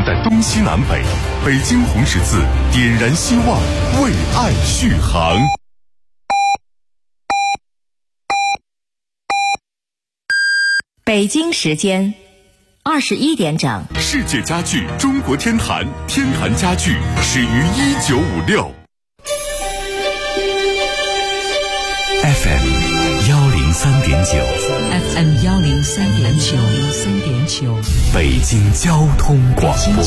的东西南北，北京红十字点燃希望，为爱续航。 北京时间21点整。 世界家具中国天坛，天坛家具始于1956。 FM 103.9， 北京交通广播，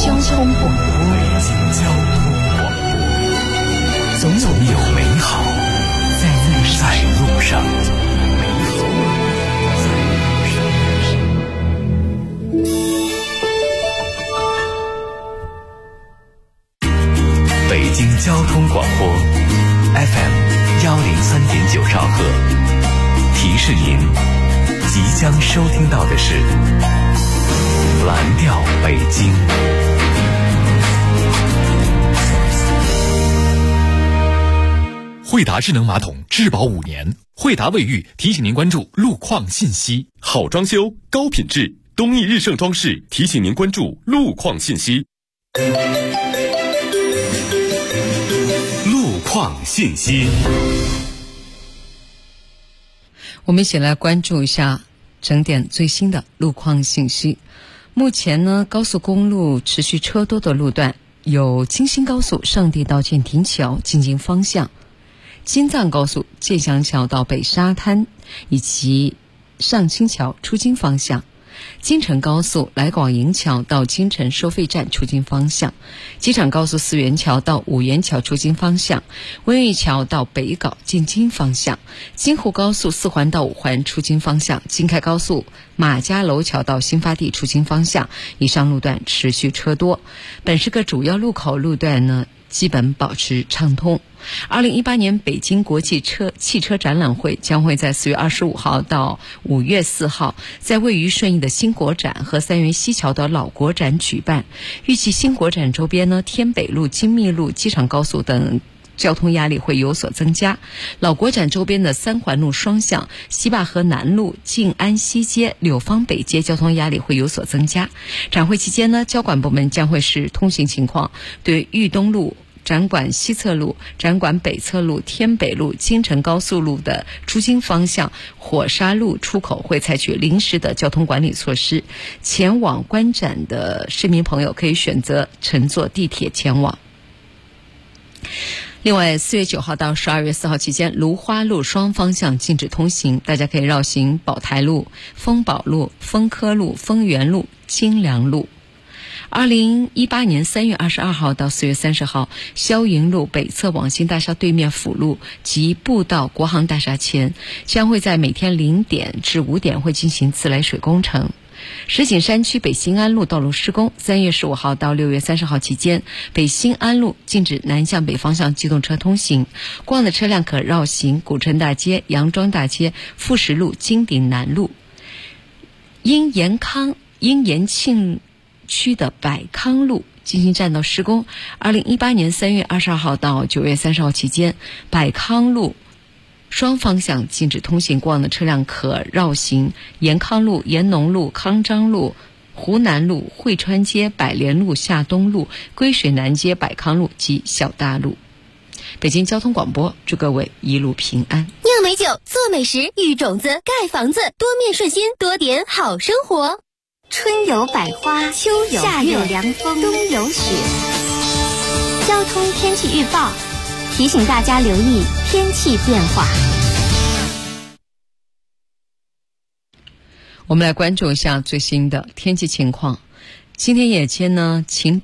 总有美好在路上。北京交通广播 FM 103.9兆赫，提示您即将收听到的是蓝调北京。 惠达智能马桶质保5年，惠达卫浴提醒您关注路况信息。 好装修高品质，东义日盛装饰提醒您关注路况信息。 路况信息， 我们一起来关注一下整点最新的路况信息。目前呢，高速公路持续车多的路段有京新高速上地到建亭桥进京方向，京藏高速建祥桥到北沙滩以及上清桥出京方向，京承高速来广营桥到京承收费站出京方向，机场高速四元桥到五元桥出京方向，温榆桥到北碖进京方向，京沪高速四环到五环出京方向，京开高速马家楼桥到新发地出京方向，以上路段持续车多。本市各主要路口路段呢基本保持畅通。2018年北京国际汽车展览会将会在4月25号到5月4号在位于顺义的新国展和三元西桥的老国展举办。预计新国展周边呢，天北路、金密路、机场高速等交通压力会有所增加。老国展周边的三环路双向、西坝河南路、静安西街、柳芳北街交通压力会有所增加。展会期间呢，交管部门将会视通行情况，对豫东路、展馆西侧路、展馆北侧路、天北路、京承高速路的出京方向、火沙路出口会采取临时的交通管理措施。前往观展的市民朋友可以选择乘坐地铁前往。另外，4月9号到12月4号期间，芦花路双方向禁止通行，大家可以绕行宝台路、丰宝路、丰科路、丰源路、金良路。2018年3月22号到4月30号，霄云路北侧网信大厦对面辅路及步道国航大厦前，将会在每天0点至5点会进行自来水工程。石景山区北新安路道路施工，3月15号到6月30号期间，北新安路禁止南向北方向机动车通行，过往的车辆可绕行古城大街、杨庄大街、富石路、金鼎南路。因延庆区的百康路进行占道施工，2018年3月22号到9月30号期间，百康路双方向禁止通行，过往的车辆可绕行延康路、延农路、康章路、湖南路、汇川街、百联路、夏东路、归水南街、百康路及小大路。北京交通广播祝各位一路平安。 酿美酒，做美食，育种子，盖房子，多面顺心，多点好生活。春有百花，秋有夏有凉风，冬有雪。交通天气预报提醒大家留意天气变化。 我们来关注一下最新的天气情况。今天夜间呢，晴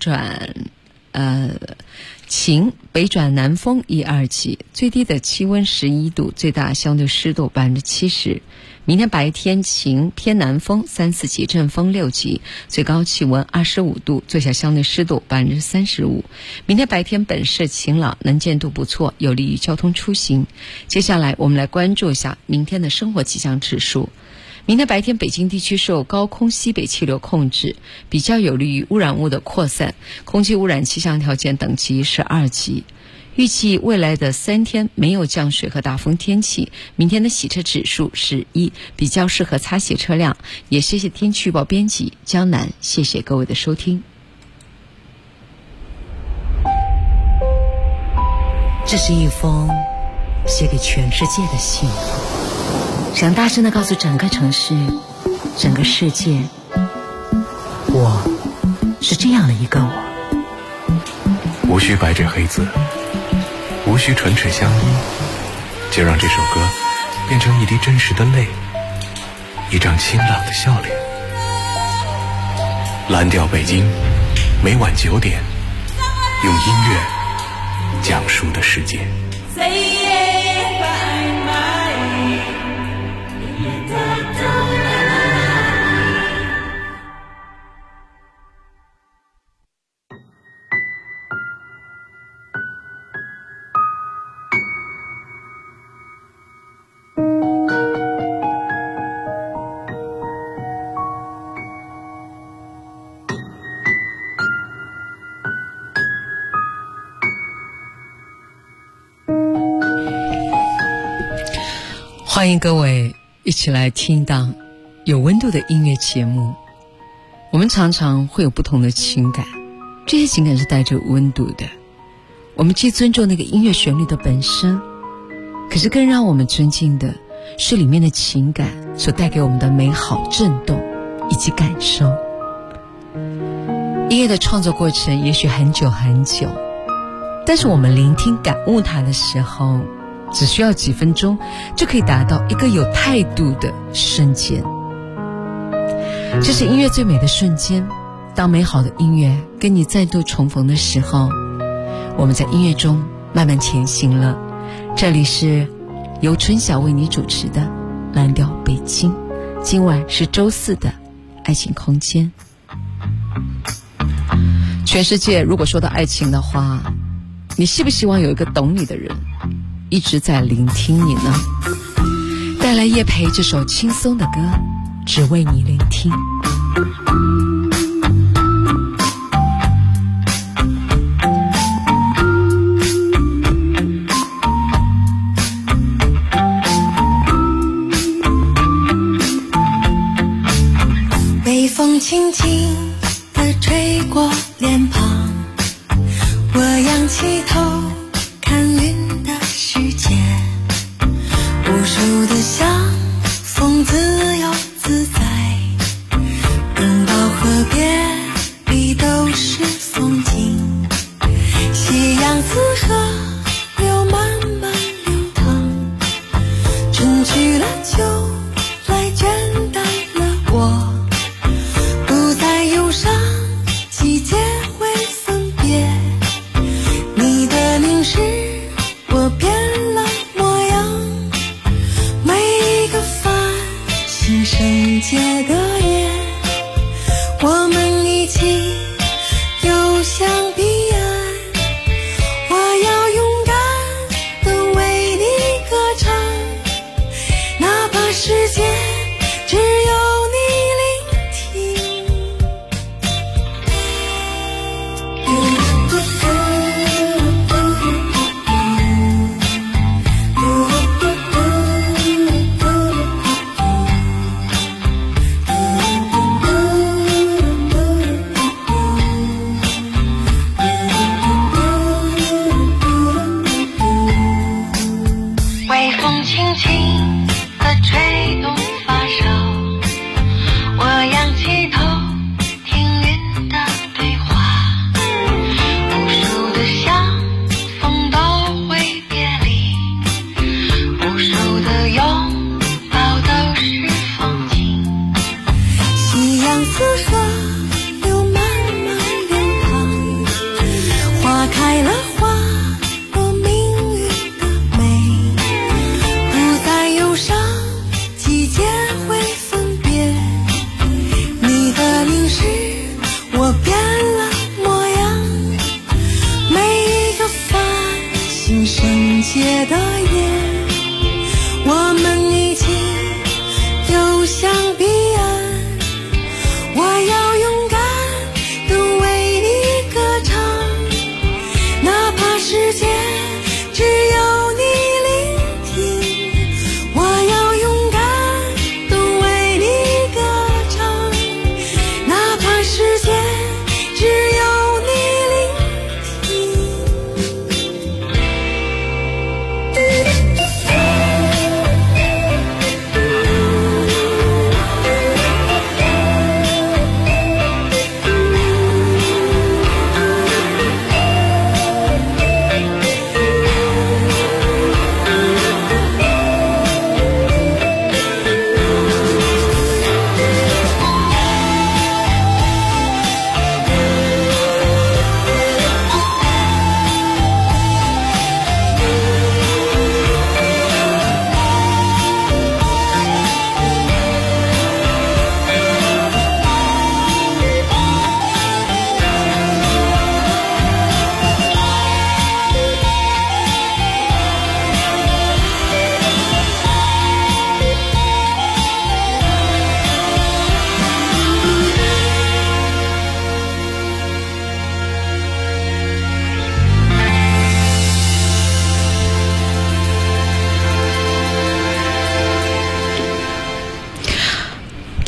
北转南风1、2级，最低的气温11度，最大相对湿度70%。明天白天晴，偏南风3、4级，阵风6级，最高气温25度，最小相对湿度35%。明天白天本市晴朗，能见度不错，有利于交通出行。接下来我们来关注一下明天的生活气象指数。明天白天北京地区受高空西北气流控制，比较有利于污染物的扩散，空气污染气象条件等级是2级。预计未来的3天没有降水和大风天气，明天的洗车指数是1，比较适合擦洗车辆。也谢谢天气预报编辑江南，谢谢各位的收听。 这是一封写给全世界的信，想大声地告诉整个城市、整个世界，我是这样的一个我。 无需白纸黑字，无需唇齿相依，就让这首歌变成一滴真实的泪，一张清朗的笑脸。蓝调北京，每晚9点，用音乐讲述的世界。 欢迎各位一起来听一档有温度的音乐节目。我们常常会有不同的情感，这些情感是带着温度的。我们既尊重那个音乐旋律的本身，可是更让我们尊敬的是里面的情感所带给我们的美好震动以及感受。音乐的创作过程也许很久很久，但是我们聆听感悟它的时候，只需要几分钟就可以达到一个有态度的瞬间。这是音乐最美的瞬间，当美好的音乐跟你再度重逢的时候，我们在音乐中慢慢前行了。这里是由春晓为你主持的蓝调北京，今晚是周四的爱情空间。全世界如果说到爱情的话，你希不希望有一个懂你的人一直在聆听你呢？带来叶培这首轻松的歌，只为你聆听。 微风轻轻地吹过脸庞，我仰起头看云的世界，无数的相逢自由自在，拥抱河边里都是风景，夕阳似河流慢慢流淌，春去了秋来倦怠了我，不再忧伤，季节会分别，你的凝视我变了模样，每一个繁星圣洁的夜，我们一起游下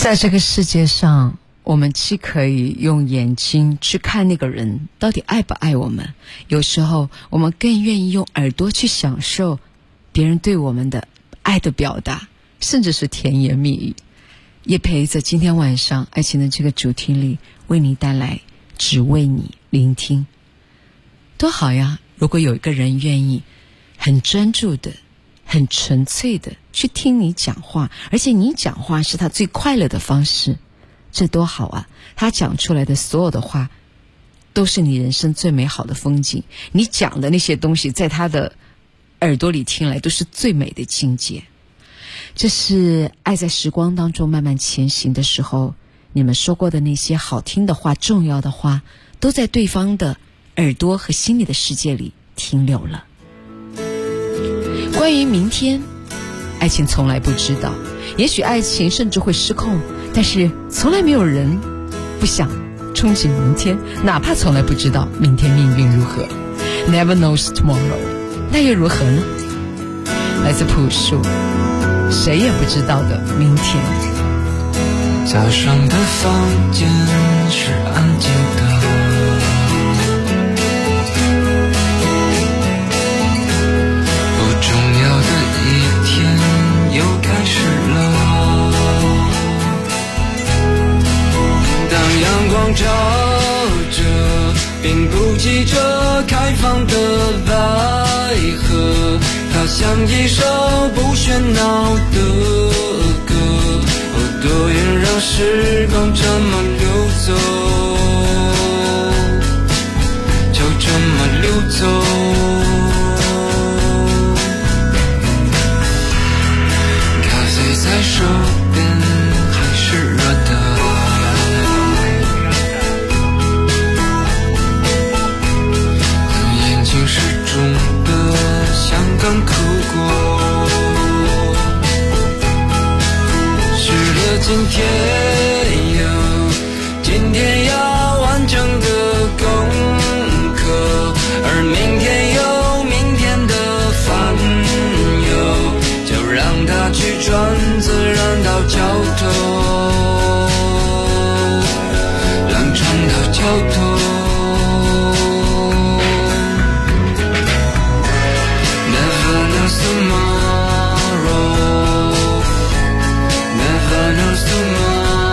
在这个世界上，我们既可以用眼睛去看那个人到底爱不爱我们，有时候我们更愿意用耳朵去享受别人对我们的爱的表达，甚至是甜言蜜语。也陪着今天晚上爱情的这个主题里，为你带来只为你聆听。多好呀，如果有一个人愿意很专注的很纯粹的去听你讲话，而且你讲话是他最快乐的方式，这多好啊！他讲出来的所有的话都是你人生最美好的风景，你讲的那些东西在他的耳朵里听来都是最美的境界。这是爱在时光当中慢慢前行的时候，你们说过的那些好听的话，重要的话，都在对方的耳朵和心里的世界里停留了。关于明天，爱情从来不知道，也许爱情甚至会失控，但是从来没有人不想憧憬明天，哪怕从来不知道明天命运如何。 Never knows tomorrow， 那又如何呢？来自朴树，谁也不知道的明天。 早上的房间是安静的，不重要的一天又开始了。当阳光照着并不急着开放的百合，它像一首不喧闹的歌，多远让时光这么溜走，就这么溜走。咖啡在手边还是热的，但眼睛是肿的，像刚哭过。今天要完成的功课，而明天有明天的烦忧，就让它去转，自然到尽头，让船到尽头。Never knows tomorrow，Never knows tomorrow。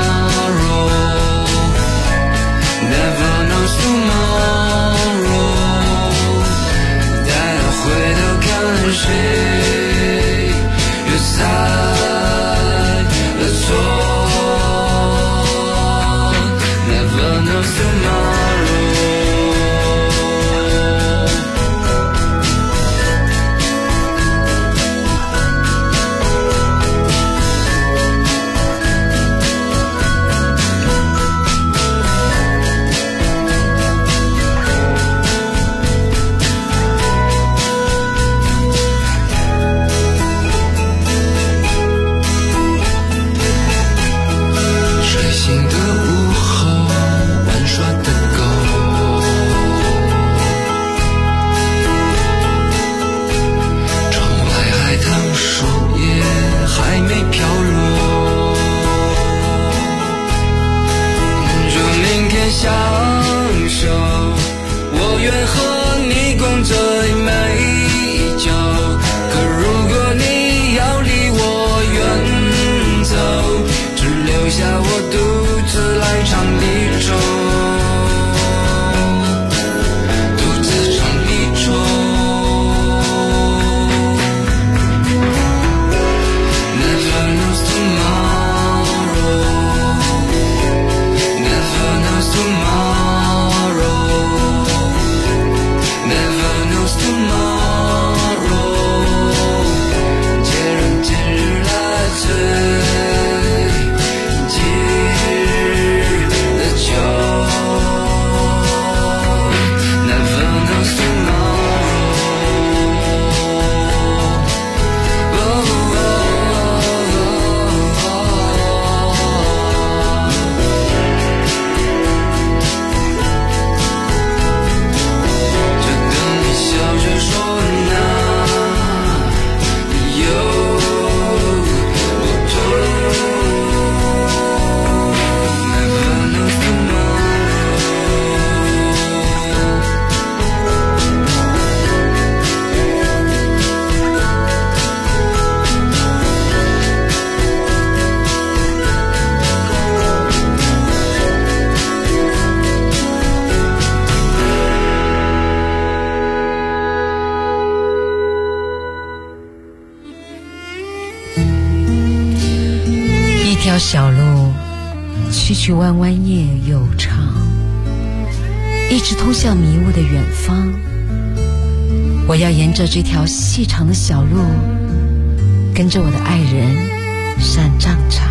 条小路曲曲弯弯夜又长，一直通向迷雾的远方。我要沿着这条细长的小路，跟着我的爱人上战场。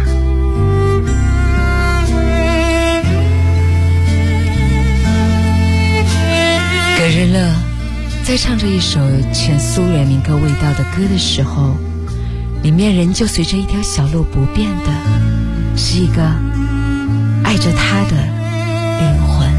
葛日乐在唱着一首前苏联民歌味道的歌的时候，里面仍旧随着一条小路不变的是一个爱着他的灵魂。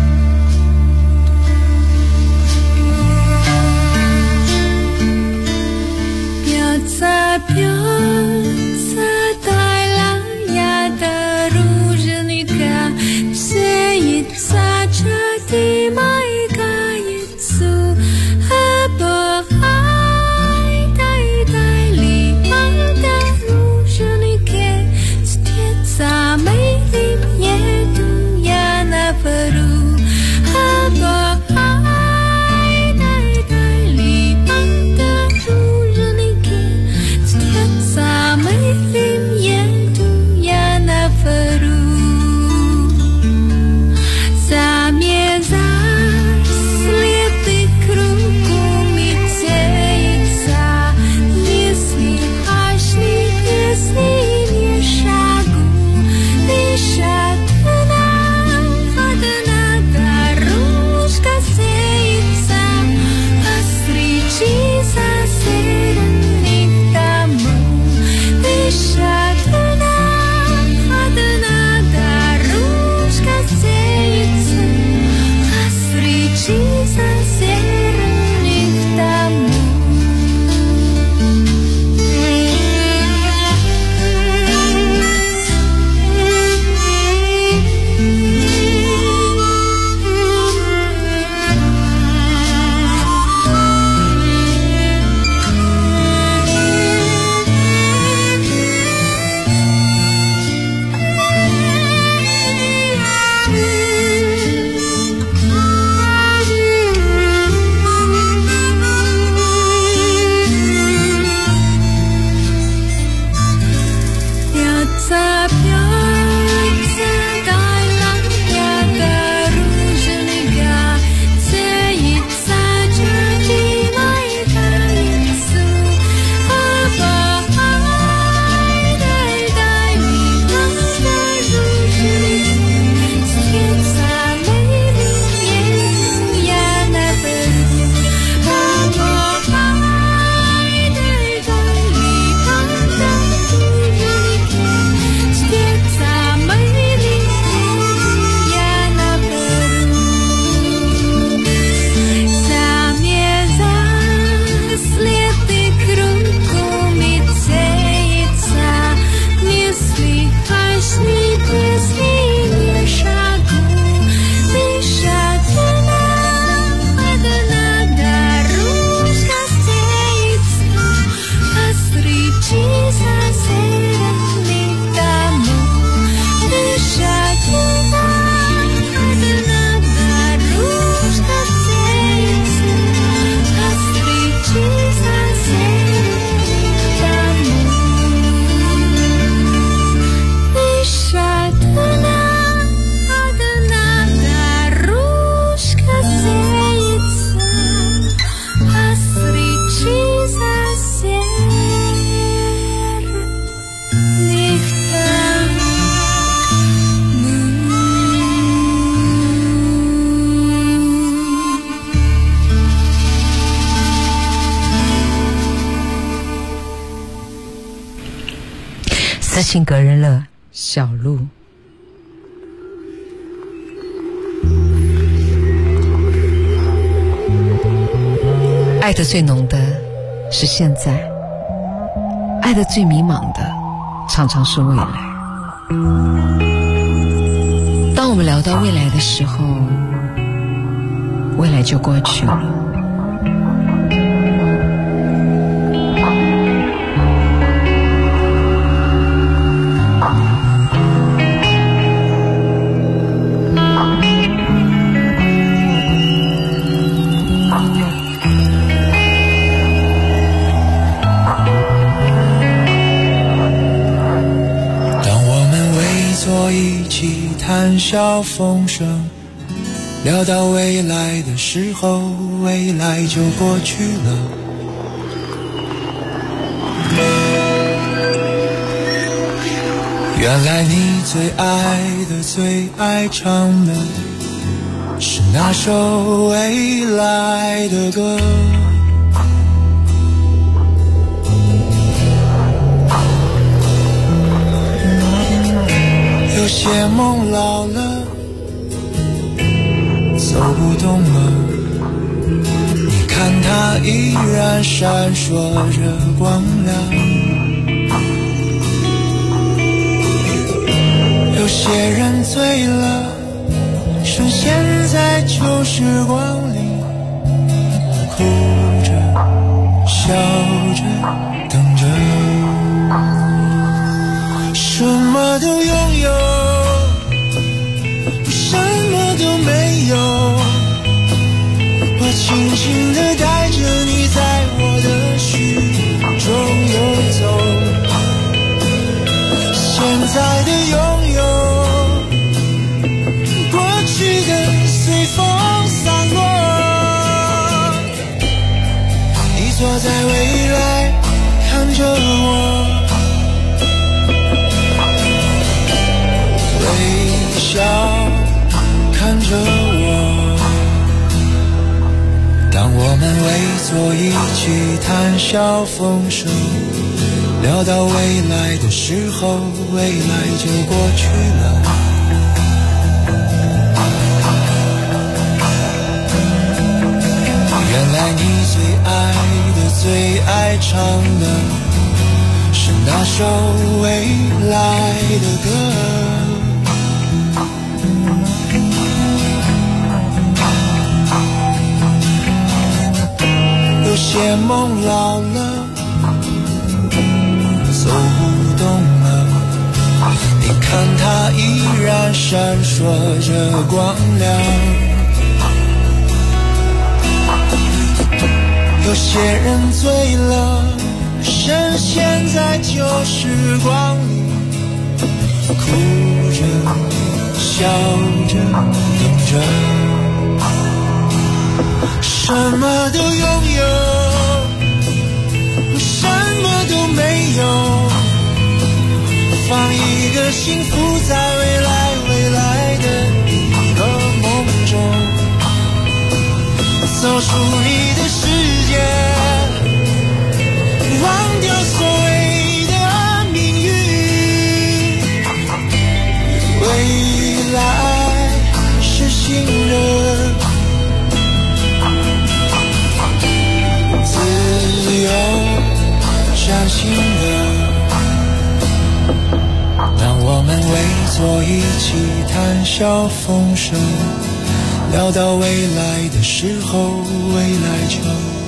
斯琴格日乐小路。爱的最浓的是现在，爱的最迷茫的常常是未来。当我们聊到未来的时候，未来就过去了。 当我们谈笑风生，聊到未来的时候，未来就过去了。原来你最爱的最爱唱的是那首未来的歌，有些梦老了走不动了，你看它依然闪烁着光亮。有些人醉了，趁现在旧时光里，哭着笑着等着，什么都拥有，什么都没有，我轻轻地带着你在我的虚中游走，现在的拥有随风散落，你坐在未来看着我，微笑看着我，当我们围坐一起谈笑风生，聊到未来的时候，未来就过去了。原来你最爱的最爱唱的是那首未来的歌，有些梦老了走不动了，你看它依然闪烁着光亮。有些人醉了，深陷在旧时光里，哭着笑着等着，什么都拥有，什么都没有，放一个幸福在未来的一个梦中，走出你的世界，忘掉所谓的命运，未来是新的，自由崭新的，当我们围坐一起谈笑风生，聊到未来的时候，未来就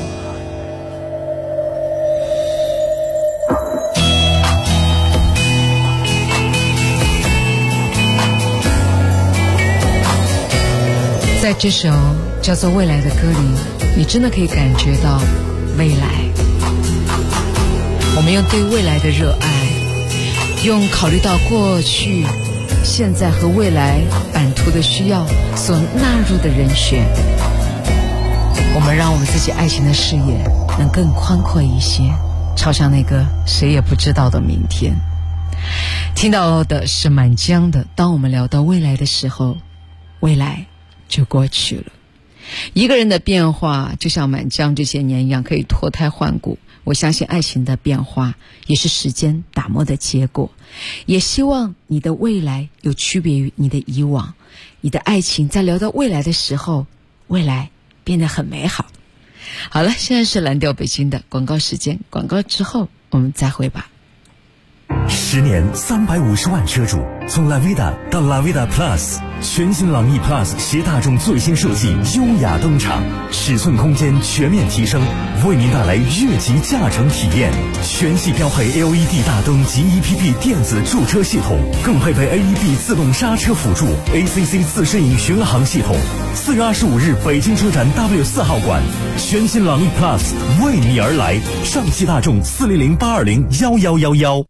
在这首叫做《未来》的歌里，你真的可以感觉到未来。我们用对未来的热爱，用考虑到过去、现在和未来版图的需要所纳入的人选，我们让我们自己爱情的视野能更宽阔一些，朝向那个谁也不知道的明天。听到的是满江的，当我们聊到未来的时候，未来就过去了。一个人的变化就像满江这些年一样，可以脱胎换骨。我相信爱情的变化也是时间打磨的结果，也希望你的未来有区别于你的以往，你的爱情在聊到未来的时候，未来变得很美好。好了，现在是蓝调北京的广告时间，广告之后我们再会吧。 10年350万车主，从 Lavida 到 Lavida Plus， 全新朗逸 Plus 携大众最新设计优雅登场，尺寸空间全面提升，为您带来越级驾乘体验。全系标配 LED 大灯及 EPP 电子驻车系统，更配备 AEB 自动刹车辅助 ACC 自适应巡航系统。4月25日北京车展 W4 号馆，全新朗逸 Plus 为你而来，上汽大众400-820-1111。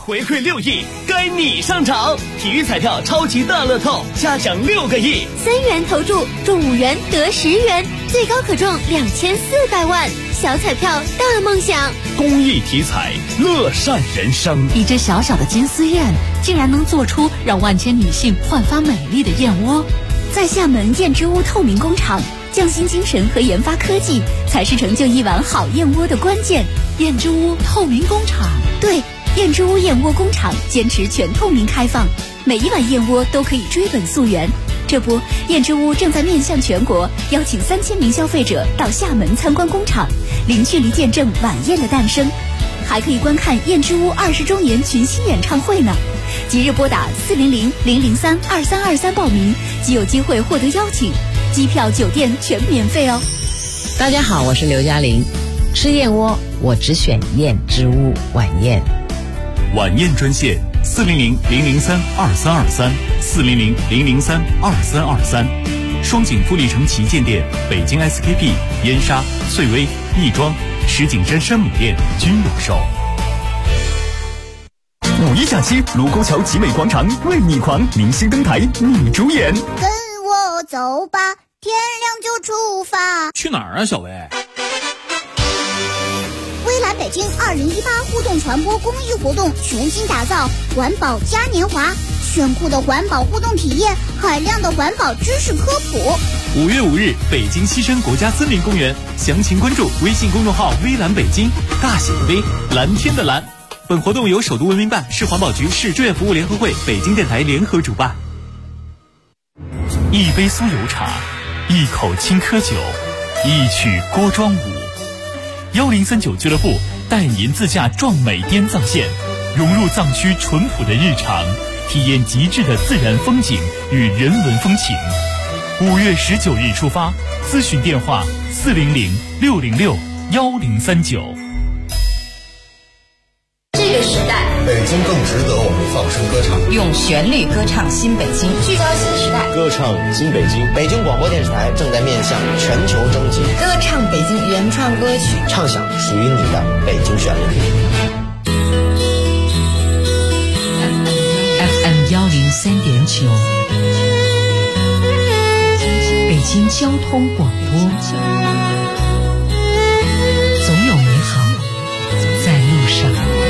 回馈6亿，该你上场！体育彩票超级大乐透，加奖6个亿 ，3元投注中5元得10元，最高可中2400万。小彩票大梦想， 公益体彩，乐善人生。 你这小小的金丝燕，竟然能做出让万千女性焕发美丽的燕窝。 在厦门燕之屋透明工厂，匠心精神和研发科技才是成就一碗好燕窝的关键。 燕之屋透明工厂， 对，燕之屋燕窝工厂坚持全透明开放，每一碗燕窝都可以追本溯源。这不，燕之屋正在面向全国，邀请3000名消费者到厦门参观工厂，零距离见证晚宴的诞生，还可以观看燕之屋20周年群星演唱会呢。即日拨打400-003-2323报名，即有机会获得邀请，机票、酒店全免费哦。 大家好，我是刘嘉玲，吃燕窝我只选燕之屋晚宴。 晚宴专线400-003-2323，400-003-2323，双井富力城旗舰店、北京 SKP、燕莎、翠微、亦庄、石景山山姆店均有售。 5一假期，卢沟桥集美广场为你狂，明星登台你主演。 跟我走吧，天亮就出发。 去哪儿啊，小薇？ 微蓝北京2018互动传播公益活动全新打造环保嘉年华，炫酷的环保互动体验，海量的环保知识科普。 5月5日，北京西山国家森林公园，详情关注微信公众号微蓝北京，大写的微，蓝天的蓝。本活动由首都文明办、市环保局、市志愿服务联合会、北京电台联合主办。 一杯酥油茶，一口青稞酒，一曲锅庄舞。1039俱乐部带您自驾壮美滇藏线，融入藏区淳朴的日常，体验极致的自然风景与人文风情。5月19日出发，咨询电话400-606-1039。 这个时代， 北京更值得我们放声歌唱， 用旋律歌唱新北京， 聚焦新时代， 歌唱新北京。 北京广播电视台正在面向全球征集， 歌唱北京原创歌曲， 唱响属于你的北京旋律。 FM 103.9，北京交通广播，总有美好在路上。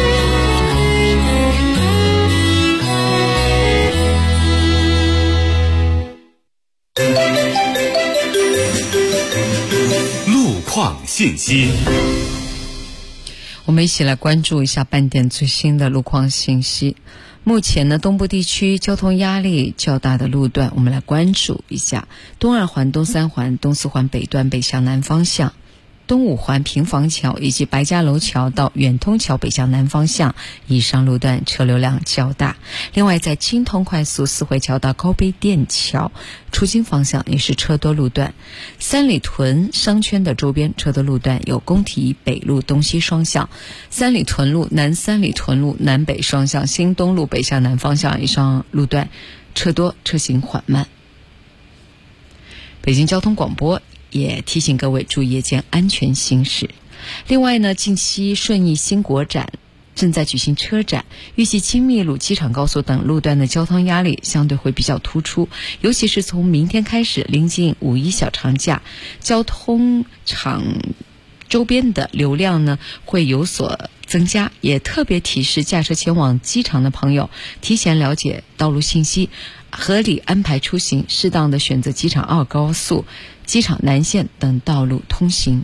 路况信息， 我们一起来关注一下半点最新的路况信息。目前呢，东部地区交通压力较大的路段，我们来关注一下东2环、东3环、东4环北段北向南方向，东5环平房桥以及白家楼桥到远通桥北向南方向，以上路段车流量较大。另外，在京通快速四惠桥到高碑店桥出京方向也是车多路段。三里屯商圈的周边车多路段有工体北路东西双向、三里屯路南、三里屯路南北双向、新东路北向南方向，以上路段车多，车行缓慢。北京交通广播也提醒各位注意夜间安全行驶。另外呢，近期顺义新国展正在举行车展，预计亲密路、机场高速等路段的交通压力相对会比较突出，尤其是从明天开始临近5·1小长假，交通场周边的流量呢会有所增加，也特别提示驾车前往机场的朋友提前了解道路信息，合理安排出行，适当的选择机场2高速、机场南线等道路通行。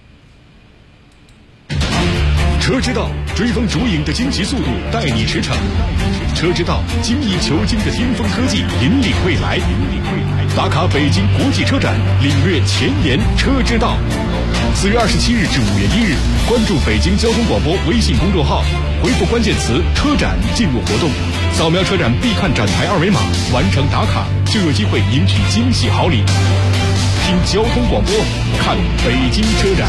车之道，追风逐影的惊奇速度带你驰骋；车之道，精益求精的巅峰科技引领未来。打卡北京国际车展，领略前沿车之道。4月27日至5月1日，关注北京交通广播微信公众号，回复关键词“车展”进入活动，扫描车展必看展台2维码，完成打卡就有机会赢取惊喜好礼。听交通广播，看北京车展。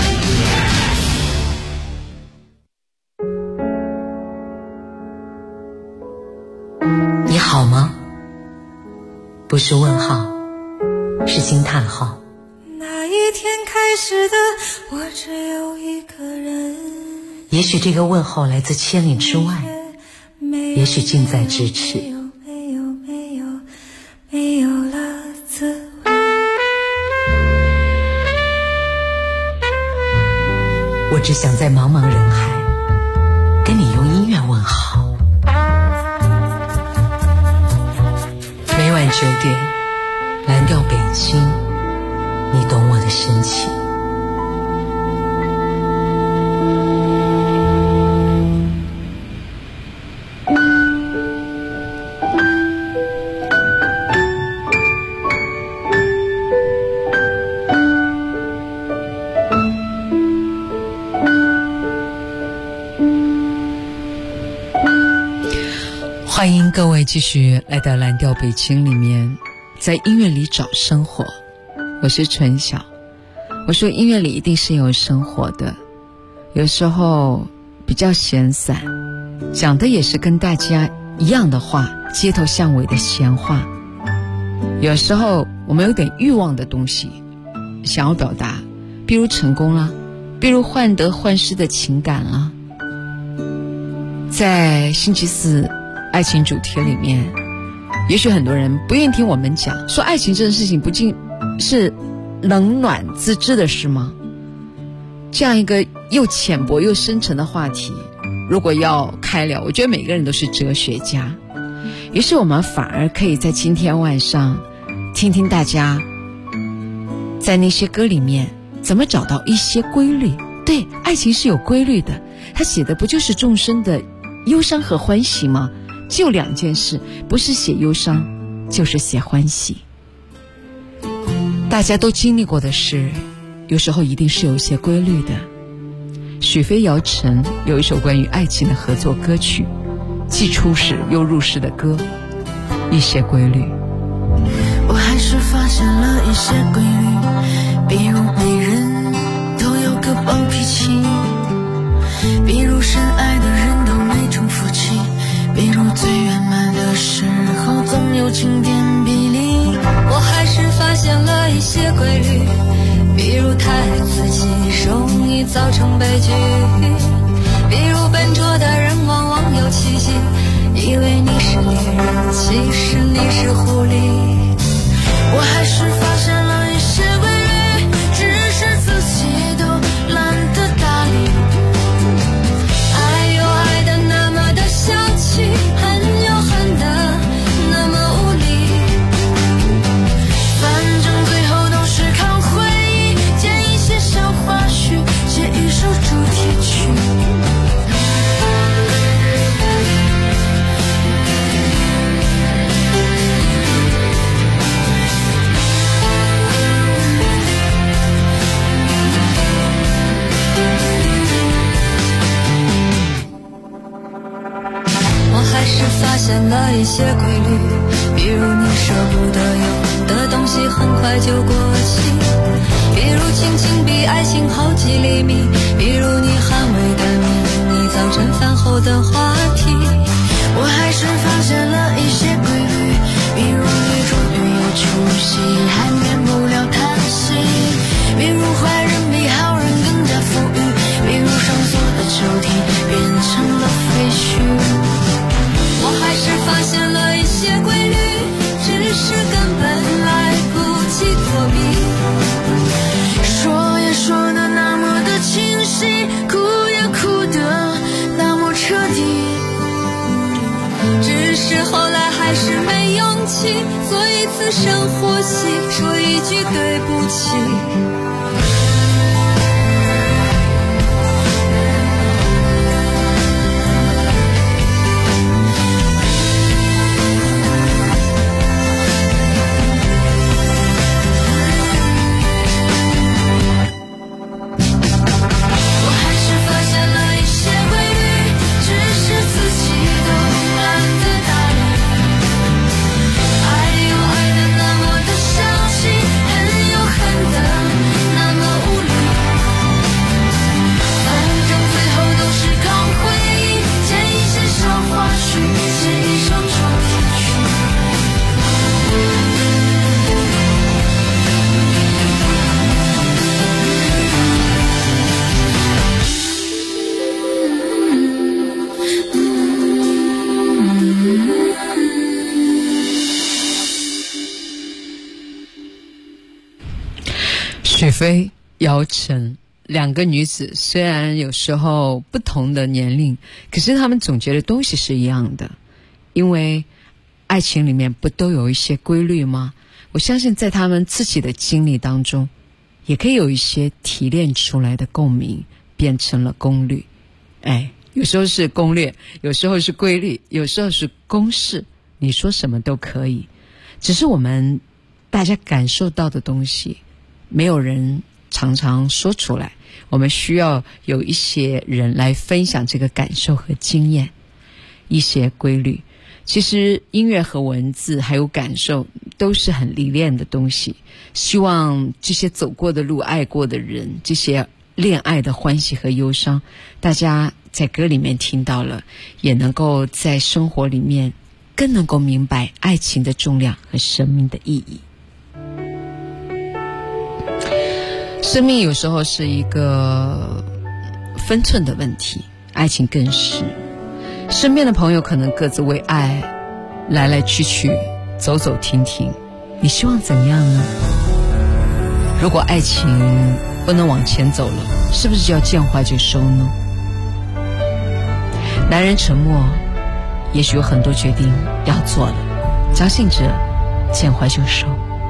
你好吗？不是问号，是惊叹号。 那一天开始的我只有一个人， 也许这个问候来自千里之外， 也许近在咫尺。 没有了滋味。 我只想在茫茫人海跟你用音乐问好。每晚9点，蓝调北京，你懂我的深情。 欢迎各位继续来到蓝调北京里面，在音乐里找生活。我是纯晓。我说音乐里一定是有生活的，有时候比较闲散，讲的也是跟大家一样的话，街头巷尾的闲话。有时候我们有点欲望的东西想要表达，比如成功啦，比如患得患失的情感啦。在星期四爱情主题里面，也许很多人不愿意听我们讲，说爱情这件事情不仅是冷暖自知的事吗？这样一个又浅薄又深沉的话题，如果要开聊，我觉得每个人都是哲学家。于是我们反而可以在今天晚上听听大家在那些歌里面怎么找到一些规律。对，爱情是有规律的，他写的不就是众生的忧伤和欢喜吗？就2件事，不是写忧伤就是写欢喜。大家都经历过的事，有时候一定是有一些规律的。许飞姚晨有一首关于爱情的合作歌曲，既出世又入世的歌，一些规律。 我还是发现了一些规律，比如每人都有个暴脾气，比如深爱的人都没成夫妻，比如最圆满的时候总有经典比例。我还是发现了一些规律，比如太爱自己容易造成悲剧，比如笨拙的人往往有奇迹，以为你是猎人，其实你是狐狸。我还是发现了一些规律，只是自己都懒得搭理。爱有爱的那么的小气，恨有恨的那么无力，反正最后都是靠回忆，剪一些小花絮，写一首主题曲。发现了一些规律，比如你舍不得有的东西很快就过期，比如亲情比爱情好几厘米，比如你捍卫的秘密早晨饭后的话题。我还是发现了一些规律，比如你终于有出息，还免不了叹息，比如坏人比好人更加富裕，比如上锁的抽屉变成了废墟。我还是发现了一些规律，只是根本来不及躲避，说也说得那么的清晰，哭也哭得那么彻底，只是后来还是没勇气做一次深呼吸，说一句对不起。那么飞、姚晨两个女子，虽然有时候不同的年龄，可是她们总觉得东西是一样的，因为爱情里面不都有一些规律吗？我相信在他们自己的经历当中，也可以有一些提炼出来的共鸣，变成了公律。有时候是攻略，有时候是规律，有时候是公式，你说什么都可以，只是我们大家感受到的东西，没有人常常说出来，我们需要有一些人来分享这个感受和经验，一些规律。其实音乐和文字还有感受都是很历练的东西，希望这些走过的路、爱过的人，这些恋爱的欢喜和忧伤，大家在歌里面听到了，也能够在生活里面更能够明白爱情的重量和生命的意义。生命有时候是一个分寸的问题，爱情更是。身边的朋友可能各自为爱来来去去，走走停停，你希望怎样呢？如果爱情不能往前走了，是不是就要见坏就收呢？男人沉默，也许有很多决定要做了，相信着见坏就收。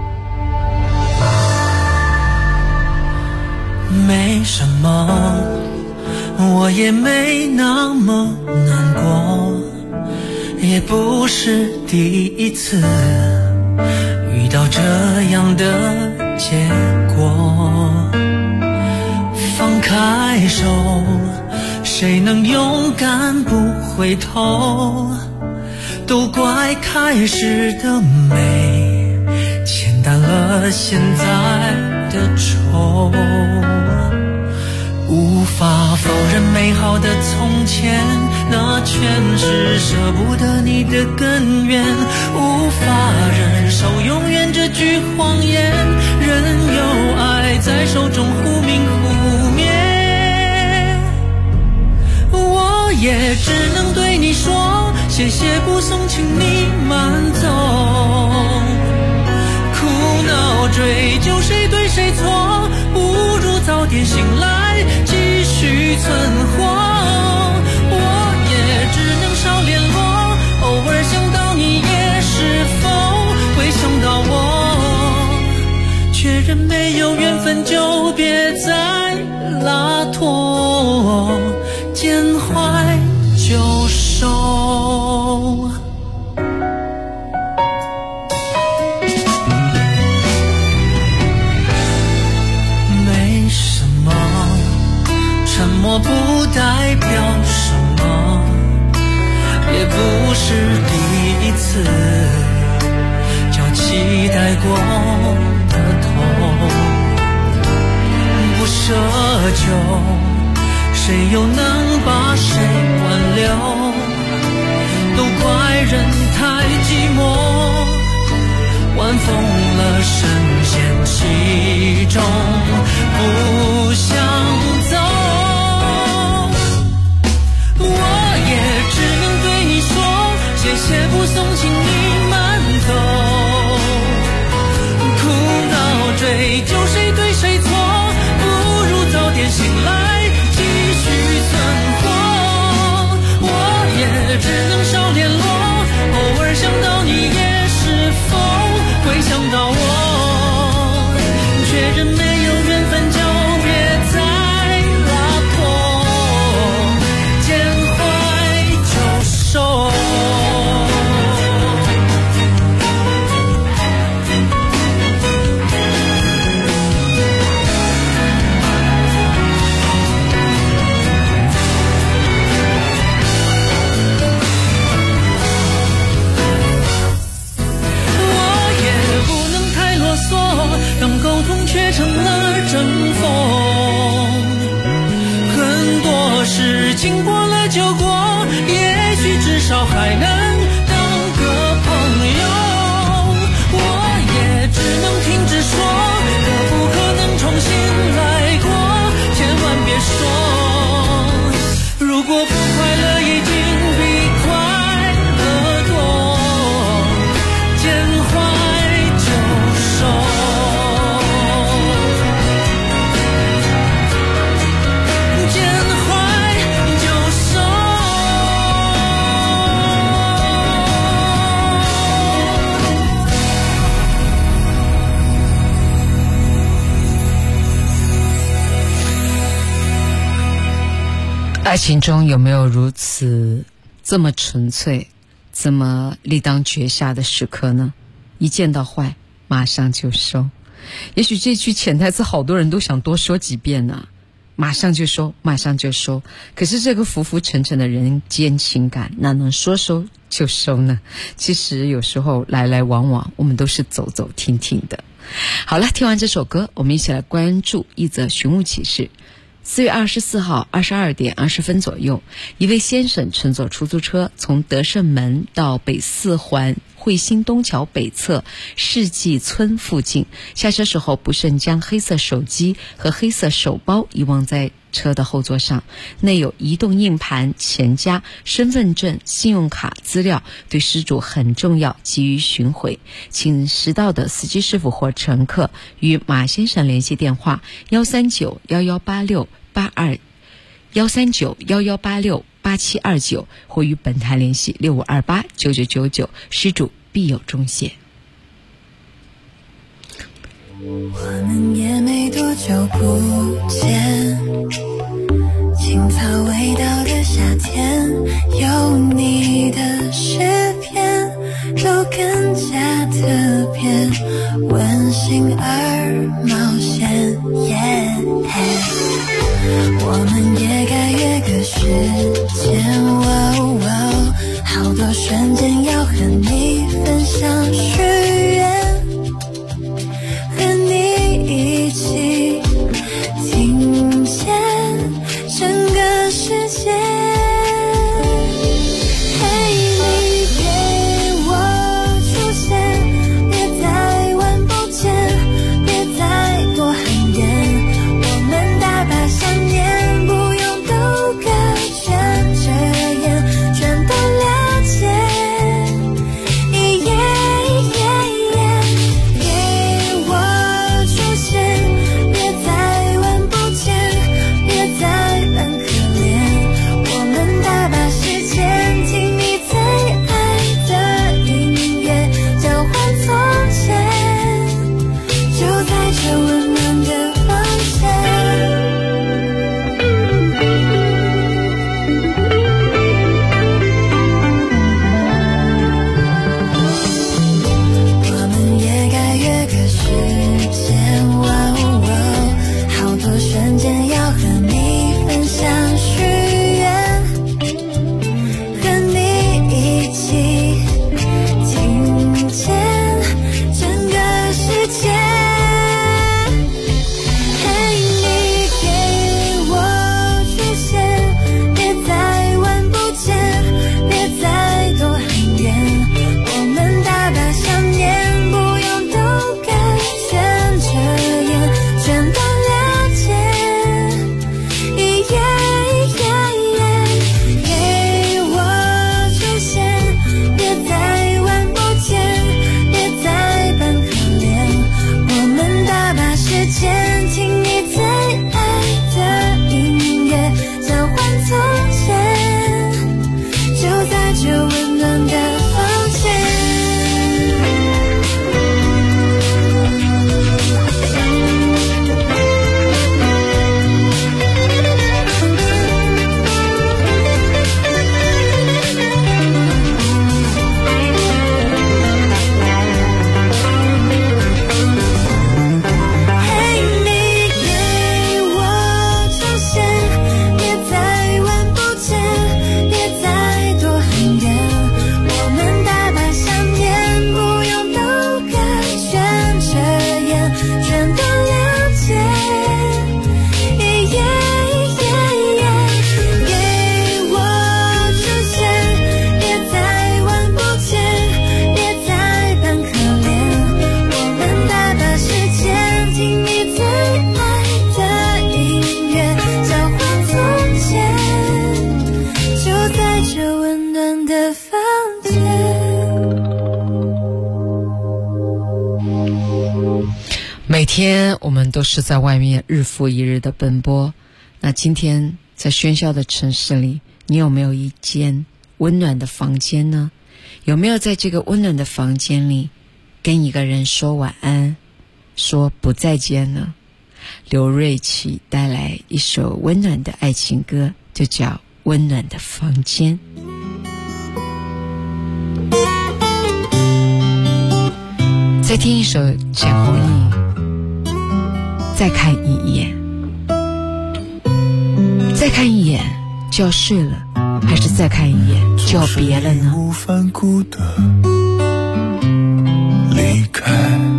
没什么，我也没那么难过，也不是第一次遇到这样的结果。放开手，谁能勇敢不回头？都怪开始的美牵淡了现在的愁。无法否认美好的从前，那全是舍不得你的根源。无法忍受永远这句谎言，任由爱在手中忽明忽灭。我也只能对你说，谢谢不送，请你慢走。苦恼追究谁对谁错，不如早点醒来继续存活。我也只能少联络，偶尔想到你也是否会想到我？确认没有缘分就别再拉拖，见坏就收。沉默不代表什么，也不是第一次叫期待过的痛。不奢求，谁又能把谁挽留？都怪人太寂寞，晚风了深陷其中，不想走。谢谢不送，请你慢走。苦恼追究谁对谁错，不如早点醒来继续存活。我也只能少联络，偶尔想到你也是否会想到我？确认没有缘分就别再拉拖，见坏就收。让沟通却成了争锋，很多事经过了就过，也许至少还能当个朋友。我也只能停止说，可不可能重新来过？千万别说，如果不快乐已经比快乐多，见坏就收。 爱情中有没有如此这么纯粹，这么力当绝下的时刻呢？一见到坏马上就收。也许这句潜台词好多人都想多说几遍呢，马上就收，马上就收。可是这个浮浮沉沉的人间情感，哪能说收就收呢？其实有时候来来往往，我们都是走走停停的。好了，听完这首歌，我们一起来关注一则寻物启事。4月24号22点20分左右，一位先生乘坐出租车从德胜门到北四环汇兴东桥北侧世纪村附近，下车时候不慎将黑色手机和黑色手包遗忘在车的后座上，内有移动硬盘、钱夹、身份证、信用卡资料，对失主很重要，急于寻回。请识到的司机师傅或乘客与马先生联系电话13911868729，或与本台联系65289999，失主必有重谢。 我们也没多久不见，青草味道的夏天，有你的诗篇都更加特别，温馨而冒险。我们也该约个时间，好多瞬间要和你分享许愿，和你一起听见整个世界。嘿，你给我出现，别再玩不见，别再多寒暄，我们大把想念，不用兜个圈，遮掩全都了解。给我出现，别再玩不见，别再扮可怜，我们大把时间听你最爱的音乐，交换从前，就在这温暖的房间。我们也该约个时间，好多瞬间要和你分享许愿，和你一起听见整个世界。嘿，你给我出现，别再玩不见，别再多寒暄，我们大把想念，不用兜个圈，遮掩全都了解。给我出现，别再玩不见，别再扮可怜，我们大把时间听你最爱的音乐，交换从前，就在这温暖的房间。嘿，你给我出现，别再玩不见，别再多寒暄，我们大把想念，不用兜个圈，遮掩全都了解。给我出现，别再玩不见，别再扮可怜，我们大把时间听你最爱的音乐，交换从前，就在这温暖的房间。 每天我们都是在外面日复一日的奔波，那今天在喧嚣的城市里，你有没有一间温暖的房间呢？有没有在这个温暖的房间里跟一个人说晚安，说不再见呢？刘瑞琦带来一首温暖的爱情歌， 就叫温暖的房间。再听一首简弘毅，再看一眼。再看一眼就要睡了，还是再看一眼就要别了呢？ 义无反顾的离开，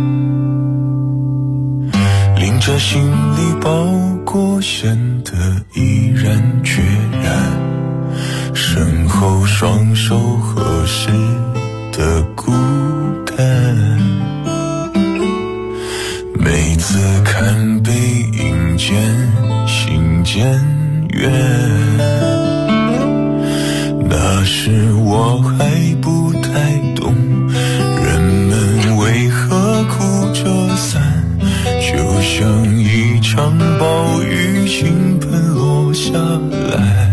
拎着行李包裹显得毅然决然，身后双手合十的孤单，每次看背影间心渐远，那时我还不太懂人们为何哭着散，就像一场暴雨倾盆落下来，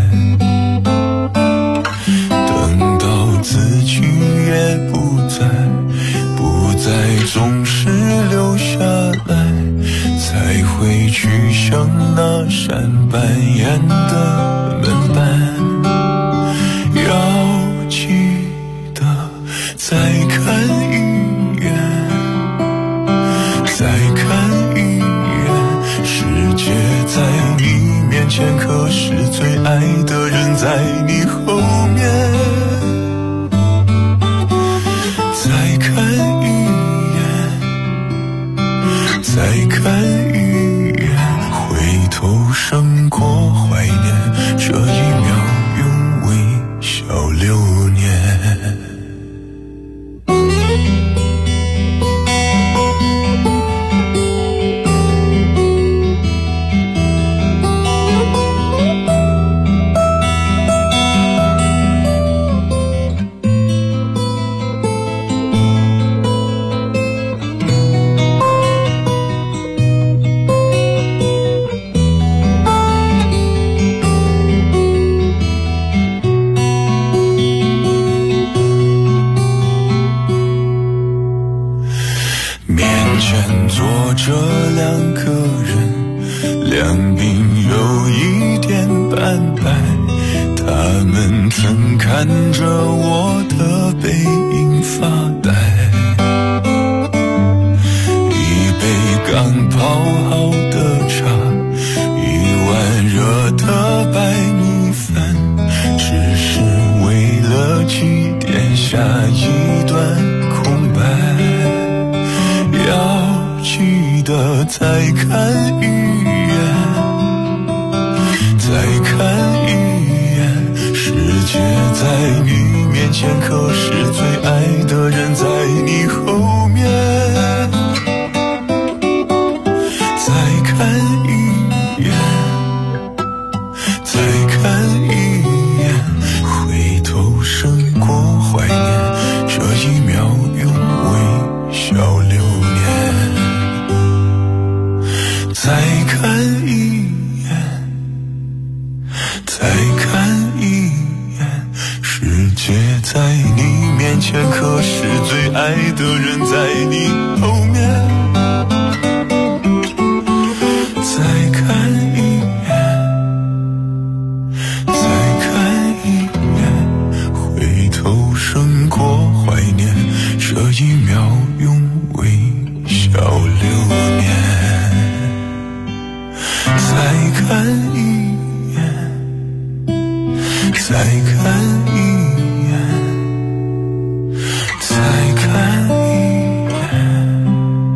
等到自己也不再总是留下来，才会去向那扇半掩的门板，要记得再看一眼，再看一眼，世界在你面前，可是最爱的人在你后面，再看一眼，再看一眼，回头胜过怀念，这一秒永微笑流年。这两个人，两鬓有一点斑白，他们曾看着我的背影发呆，一杯刚泡好的茶，一碗热的白米饭，只是为了祭奠下一段空白，记得再看一眼，再看一眼，世界在你面前，可是最爱的人在你后面，再看一眼，再看一眼，回头胜过怀念，这一秒永微笑流年。再看一眼，再看一眼，世界在你面前，可是最爱的人在你后面，再看一眼，再看一眼，回头胜过怀念，这一秒永微笑流年。再看一眼，再看一眼，再看一眼。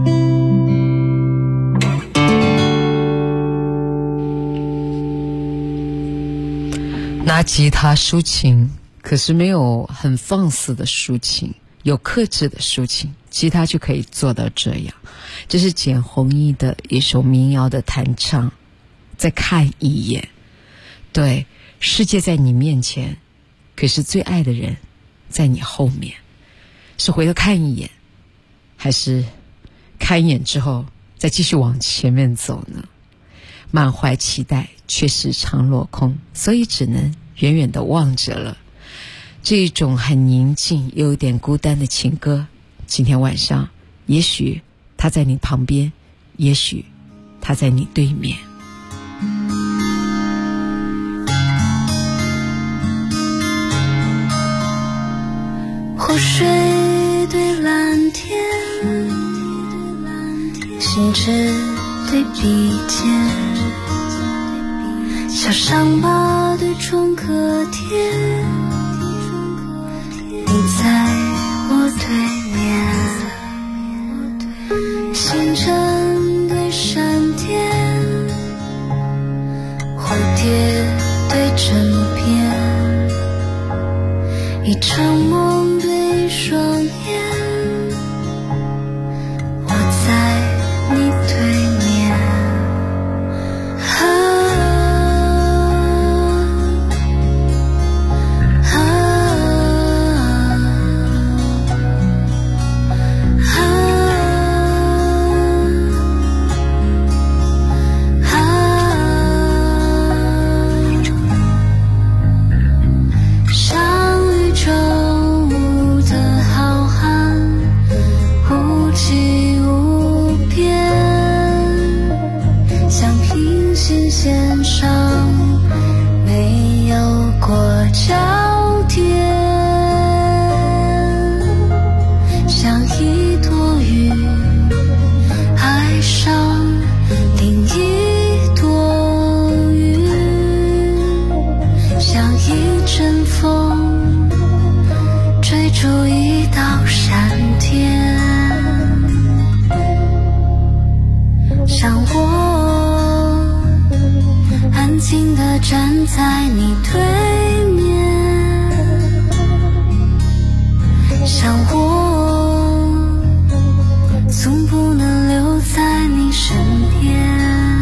拿吉他抒情，可是没有很放肆的抒情，有克制的抒情，吉他就可以做到这样。这是简弘毅的一首民谣的弹唱。再看一眼，对，世界在你面前，可是最爱的人在你后面，是回头看一眼，还是看一眼之后再继续往前面走呢？满怀期待，却时常落空，所以只能远远地望着了。这一种很宁静又有点孤单的情歌，今天晚上也许他在你旁边，也许他在你对面。 湖水对蓝天，心智对笔尖，小伤疤对创可贴，你在我对面，星辰对闪电，蝴蝶对枕边，一场梦对一双眼，我在你对面。线上没有过交点，像一朵云爱上另一朵云，像一阵风追逐一道闪电，像我安静地站在你对面，像我总不能留在你身边。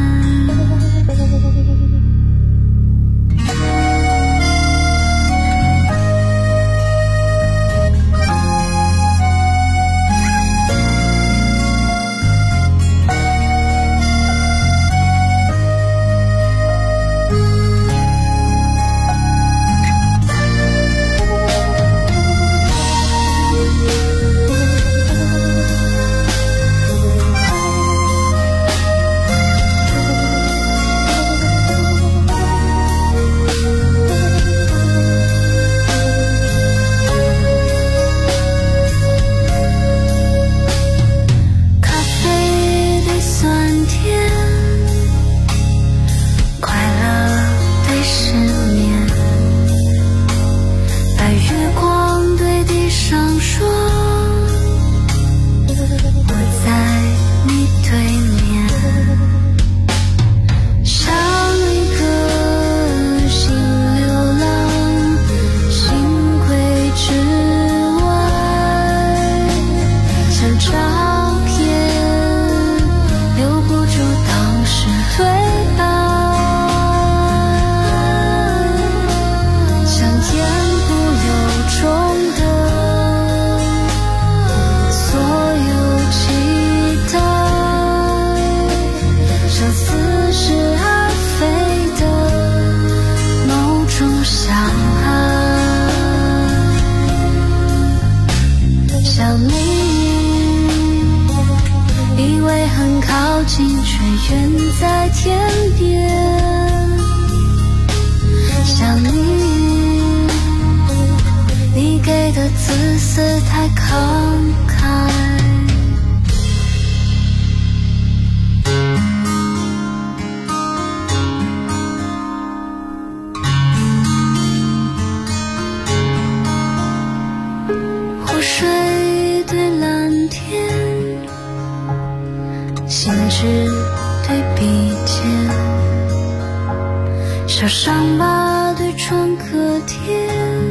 小伤疤对创可贴，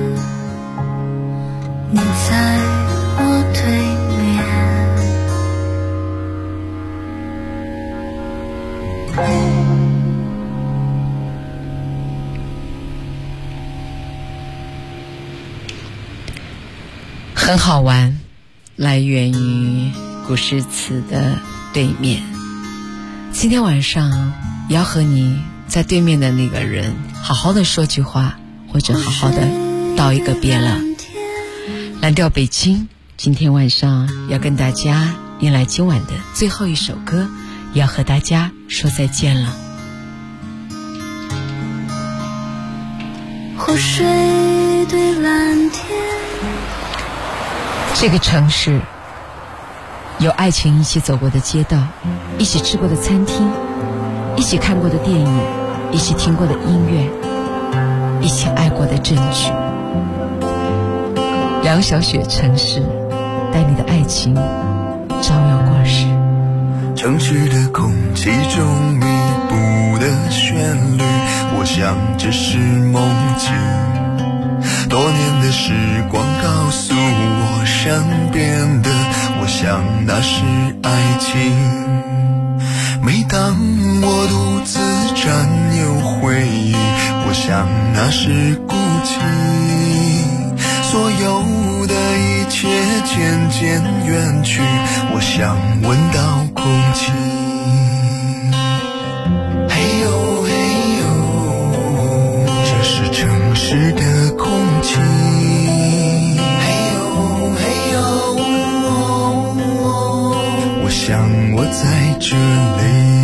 你在我对面。 很好玩，来源于古诗词的对面。今天晚上也要和你在对面的那个人好好的说句话，或者好好的道一个别了。蓝调北京今天晚上要跟大家迎来今晚的最后一首歌，也要和大家说再见了。 湖水对蓝天， 这个城市有爱情一起走过的街道，一起吃过的餐厅，一起看过的电影，一起听过的音乐，一起爱过的证据。梁晓雪城市，带你的爱情照耀过世。 城市的空气中弥补的旋律，我想这是梦境。多年的时光告诉我身边的，我想那是爱情。每当我独自占有回忆，我想那是孤寂。所有的一切渐渐远去，我想闻到空气。嘿呦嘿呦，这是城市的空气。嘿呦嘿呦，我想我在这里。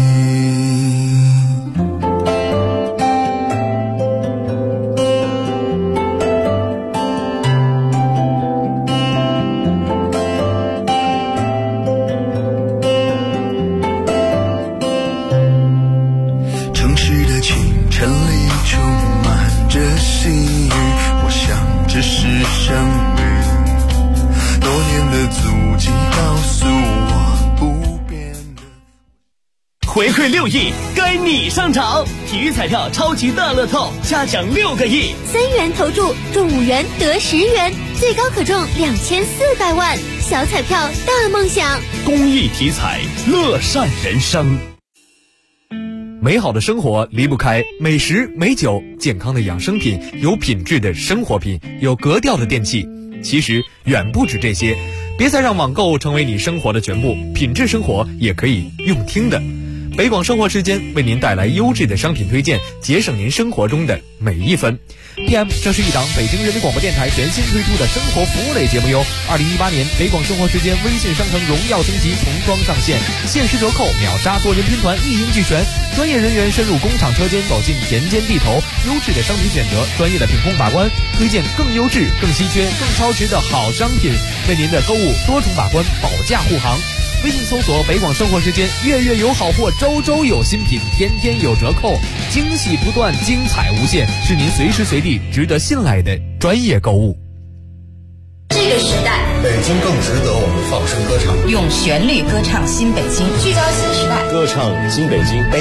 回馈6亿，该你上场！体育彩票超级大乐透，下奖6个亿 ，3元投注中5元得10元，最高可中2400万，小彩票大梦想。 公益体彩，乐善人生。美好的生活离不开美食美酒，健康的养生品，有品质的生活品，有格调的电器。其实远不止这些，别再让网购成为你生活的全部，品质生活也可以用听的。北广生活时间为您带来优质的商品推荐，节省您生活中的每一分。PM 这是一档北京人民广播电台全新推出的生活服务类节目哟。2018年北广生活时间微信商城荣耀升级重装上线，限时折扣，秒杀多人拼团，一应俱全。专业人员深入工厂车间，走进田间地头，优质的商品选择，专业的品控把关，推荐更优质、更稀缺、更超值的好商品，为您的购物多重把关，保驾护航。微信搜索北广生活时间，月月有好货，周周有新品，天天有折扣，惊喜不断，精彩无限，是您随时随地值得信赖的专业购物。 这个时代， 北京更值得我们放声歌唱， 用旋律歌唱新北京， 聚焦新时代， 歌唱新北京。